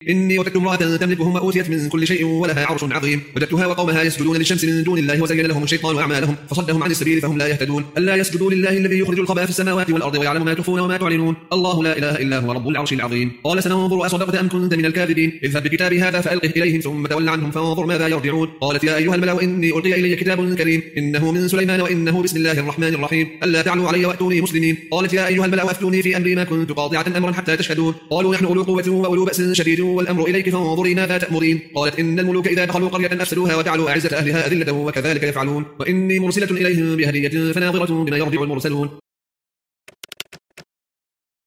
إني وجدت امرأة تملكهم وأوتيت من كل شيء ولها عرش عظيم وجدتها وقومها يسجدون للشمس من دون الله وزين لهم الشيطان أعمالهم فصدهم عن السبيل فهم لا يهتدون ألا يسجدوا لله الذي يخرج الخبأ في السماوات والأرض ويعلم ما تخفون وما تعلنون الله لا إله إلا هو رب العرش العظيم قال سننظر أصدقت أم كنت من الكاذبين اذهب بكتابي هذا فألقه إليهم ثم تول عنهم فانظر ماذا يرجعون قالت يا أيها الملأ إني ألقي إلي كتاب كريم إنه من سليمان وإنه بسم الله الرحمن الرحيم ألا تعلوا علي وأتوني مسلمين قالت يا أيها الملأ أفتوني في أمري ما كنت قاطعة أمرا حتى تشهدون قالوا نحن أولو قوة وأولو بأس شديد والأمر إليك فانظري ماذا تأمرين قالت إن الملوك إذا دخلوا قرية أفسدوها وجعلوا أعزة أهلها أذلة وكذلك يفعلون وإني مرسلة إليهم بهدية فناظرة بما يرجع المرسلون